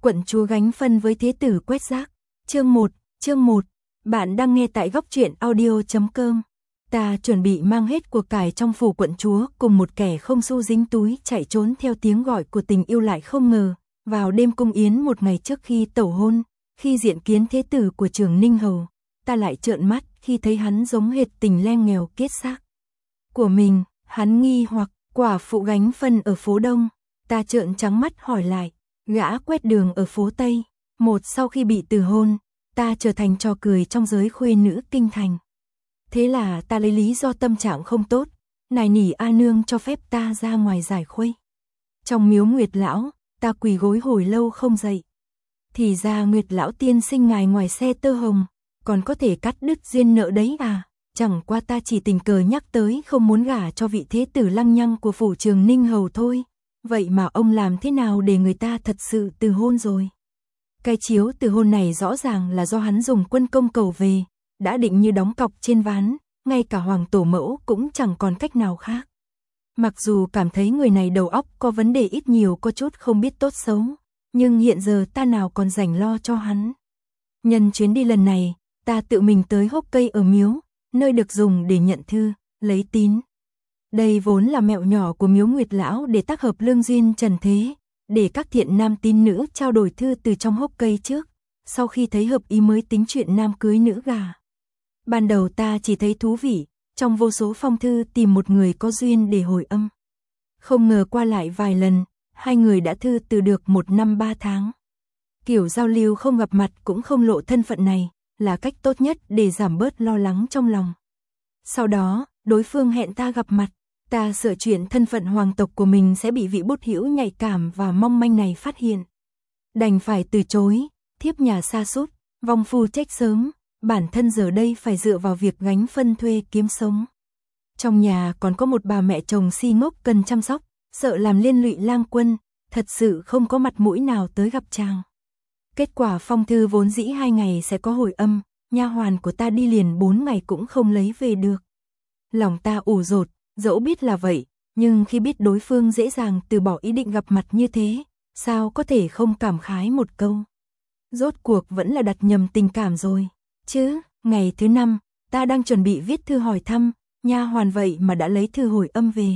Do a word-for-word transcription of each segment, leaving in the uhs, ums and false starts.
Quận chúa gánh phân với thế tử quét rác. Chương một, chương một. Bạn đang nghe tại góc truyện audio chấm com. Ta chuẩn bị mang hết của cải trong phủ quận chúa cùng một kẻ không xu dính túi chạy trốn theo tiếng gọi của tình yêu, lại không ngờ, vào đêm cung yến một ngày trước khi tẩu hôn, khi diện kiến thế tử của Trường Ninh Hầu, ta lại trợn mắt khi thấy hắn giống hệt tình len nghèo kết xác của mình. Hắn nghi hoặc quả phụ gánh phân ở phố Đông. Ta trợn trắng mắt hỏi lại, gã quét đường ở phố Tây. Một sau khi bị từ hôn, ta trở thành trò cười trong giới khuê nữ kinh thành. Thế là ta lấy lý do tâm trạng không tốt, nài nỉ A Nương cho phép ta ra ngoài giải khuây. Trong miếu Nguyệt Lão, ta quỳ gối hồi lâu không dậy. Thì ra Nguyệt Lão tiên sinh ngài ngoài xe tơ hồng, còn có thể cắt đứt duyên nợ đấy à. Chẳng qua ta chỉ tình cờ nhắc tới không muốn gả cho vị thế tử lăng nhăng của phủ Trường Ninh Hầu thôi. Vậy mà ông làm thế nào để người ta thật sự từ hôn rồi? Cái chiếu từ hôn này rõ ràng là do hắn dùng quân công cầu về, đã định như đóng cọc trên ván, ngay cả hoàng tổ mẫu cũng chẳng còn cách nào khác. Mặc dù cảm thấy người này đầu óc có vấn đề, ít nhiều có chút không biết tốt xấu, nhưng hiện giờ ta nào còn rảnh lo cho hắn. Nhân chuyến đi lần này, ta tự mình tới hốc cây ở miếu, nơi được dùng để nhận thư, lấy tín. Đây vốn là mẹo nhỏ của miếu Nguyệt Lão để tác hợp lương duyên trần thế, để các thiện nam tín nữ trao đổi thư từ trong hốc cây trước, sau khi thấy hợp ý mới tính chuyện nam cưới nữ gà. Ban đầu ta chỉ thấy thú vị, trong vô số phong thư tìm một người có duyên để hồi âm. Không ngờ qua lại vài lần, hai người đã thư từ được một năm ba tháng. Kiểu giao lưu không gặp mặt cũng không lộ thân phận này, là cách tốt nhất để giảm bớt lo lắng trong lòng. Sau đó, đối phương hẹn ta gặp mặt, ta sợ chuyện thân phận hoàng tộc của mình sẽ bị vị bút hữu nhạy cảm và mong manh này phát hiện. Đành phải từ chối, thiếp nhà sa sút, vong phu trách sớm, bản thân giờ đây phải dựa vào việc gánh phân thuê kiếm sống. Trong nhà còn có một bà mẹ chồng si ngốc cần chăm sóc, sợ làm liên lụy lang quân, thật sự không có mặt mũi nào tới gặp chàng. Kết quả phong thư vốn dĩ hai ngày sẽ có hồi âm, nha hoàn của ta đi liền bốn ngày cũng không lấy về được. Lòng ta ủ rột, dẫu biết là vậy, nhưng khi biết đối phương dễ dàng từ bỏ ý định gặp mặt như thế, sao có thể không cảm khái một câu. Rốt cuộc vẫn là đặt nhầm tình cảm rồi, chứ. Ngày thứ năm, ta đang chuẩn bị viết thư hỏi thăm, nha hoàn vậy mà đã lấy thư hồi âm về.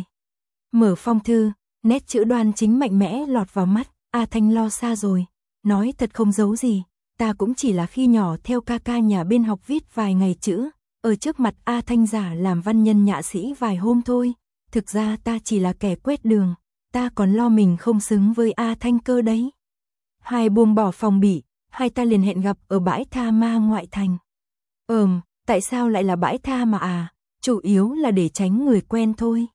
Mở phong thư, nét chữ đoan chính mạnh mẽ lọt vào mắt. A Thanh lo xa rồi. Nói thật không giấu gì, ta cũng chỉ là khi nhỏ theo ca ca nhà bên học viết vài ngày chữ, ở trước mặt A Thanh giả làm văn nhân nhạ sĩ vài hôm thôi. Thực ra ta chỉ là kẻ quét đường, ta còn lo mình không xứng với A Thanh cơ đấy. Hai buông bỏ phòng bị, hai ta liền hẹn gặp ở bãi tha ma ngoại thành. Ừm, tại sao lại là bãi tha mà à? Chủ yếu là để tránh người quen thôi.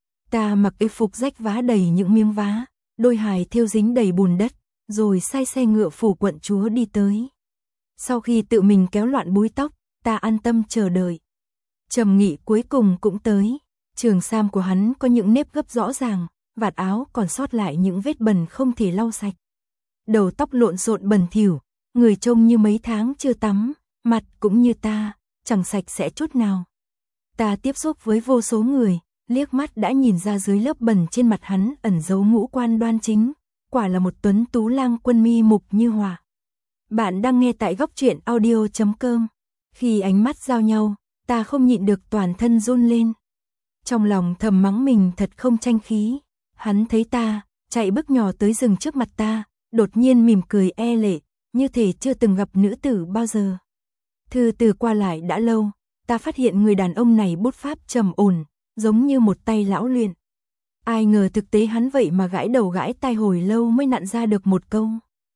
Ta mặc y phục rách vá đầy những miếng vá, đôi hài thêu dính đầy bùn đất, rồi sai xe ngựa phủ quận chúa đi tới. Sau khi tự mình kéo loạn búi tóc, ta an tâm chờ đợi. Trầm Nghị cuối cùng cũng tới. Trường sam của hắn có những nếp gấp rõ ràng, vạt áo còn sót lại những vết bẩn không thể lau sạch. Đầu tóc lộn xộn bẩn thỉu, người trông như mấy tháng chưa tắm, mặt cũng như ta, chẳng sạch sẽ chút nào. Ta tiếp xúc với vô số người, liếc mắt đã nhìn ra dưới lớp bẩn trên mặt hắn ẩn giấu ngũ quan đoan chính. Quả là một tuấn tú lang quân mi mục như hỏa. Bạn đang nghe tại góc truyện audio chấm com. Khi ánh mắt giao nhau, ta không nhịn được toàn thân run lên. Trong lòng thầm mắng mình thật không tranh khí. Hắn thấy ta, chạy bước nhỏ tới dừng trước mặt ta, đột nhiên mỉm cười e lệ, như thể chưa từng gặp nữ tử bao giờ. Thư từ qua lại đã lâu, ta phát hiện người đàn ông này bút pháp trầm ổn, giống như một tay lão luyện. Ai ngờ thực tế hắn vậy mà gãi đầu gãi tai hồi lâu mới nặn ra được một câu.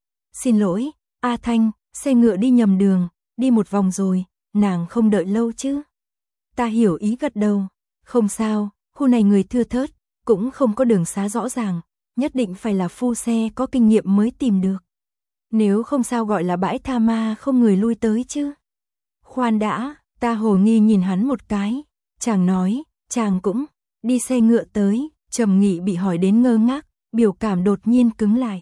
Xin lỗi, A Thanh, xe ngựa đi nhầm đường, đi một vòng rồi, nàng không đợi lâu chứ. Ta hiểu ý gật đầu, không sao, khu này người thưa thớt, cũng không có đường xá rõ ràng, nhất định phải là phu xe có kinh nghiệm mới tìm được. Nếu không sao gọi là bãi tha ma không người lui tới chứ. Khoan đã, ta hồ nghi nhìn hắn một cái, chàng nói, chàng cũng đi xe ngựa tới. Trầm Nghị bị hỏi đến ngơ ngác, biểu cảm đột nhiên cứng lại.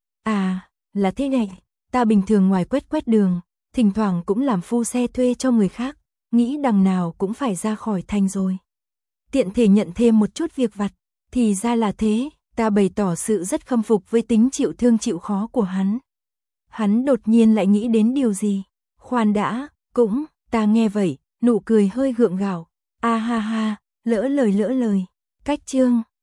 À, là thế này, ta bình thường ngoài quét quét đường, thỉnh thoảng cũng làm phu xe thuê cho người khác, nghĩ đằng nào cũng phải ra khỏi thành rồi. Tiện thể nhận thêm một chút việc vặt, thì ra là thế, ta bày tỏ sự rất khâm phục với tính chịu thương chịu khó của hắn. Hắn đột nhiên lại nghĩ đến điều gì. Khoan đã, cũng, ta nghe vậy, nụ cười hơi gượng gạo. A ha ha, lỡ lời lỡ lời. Cách chương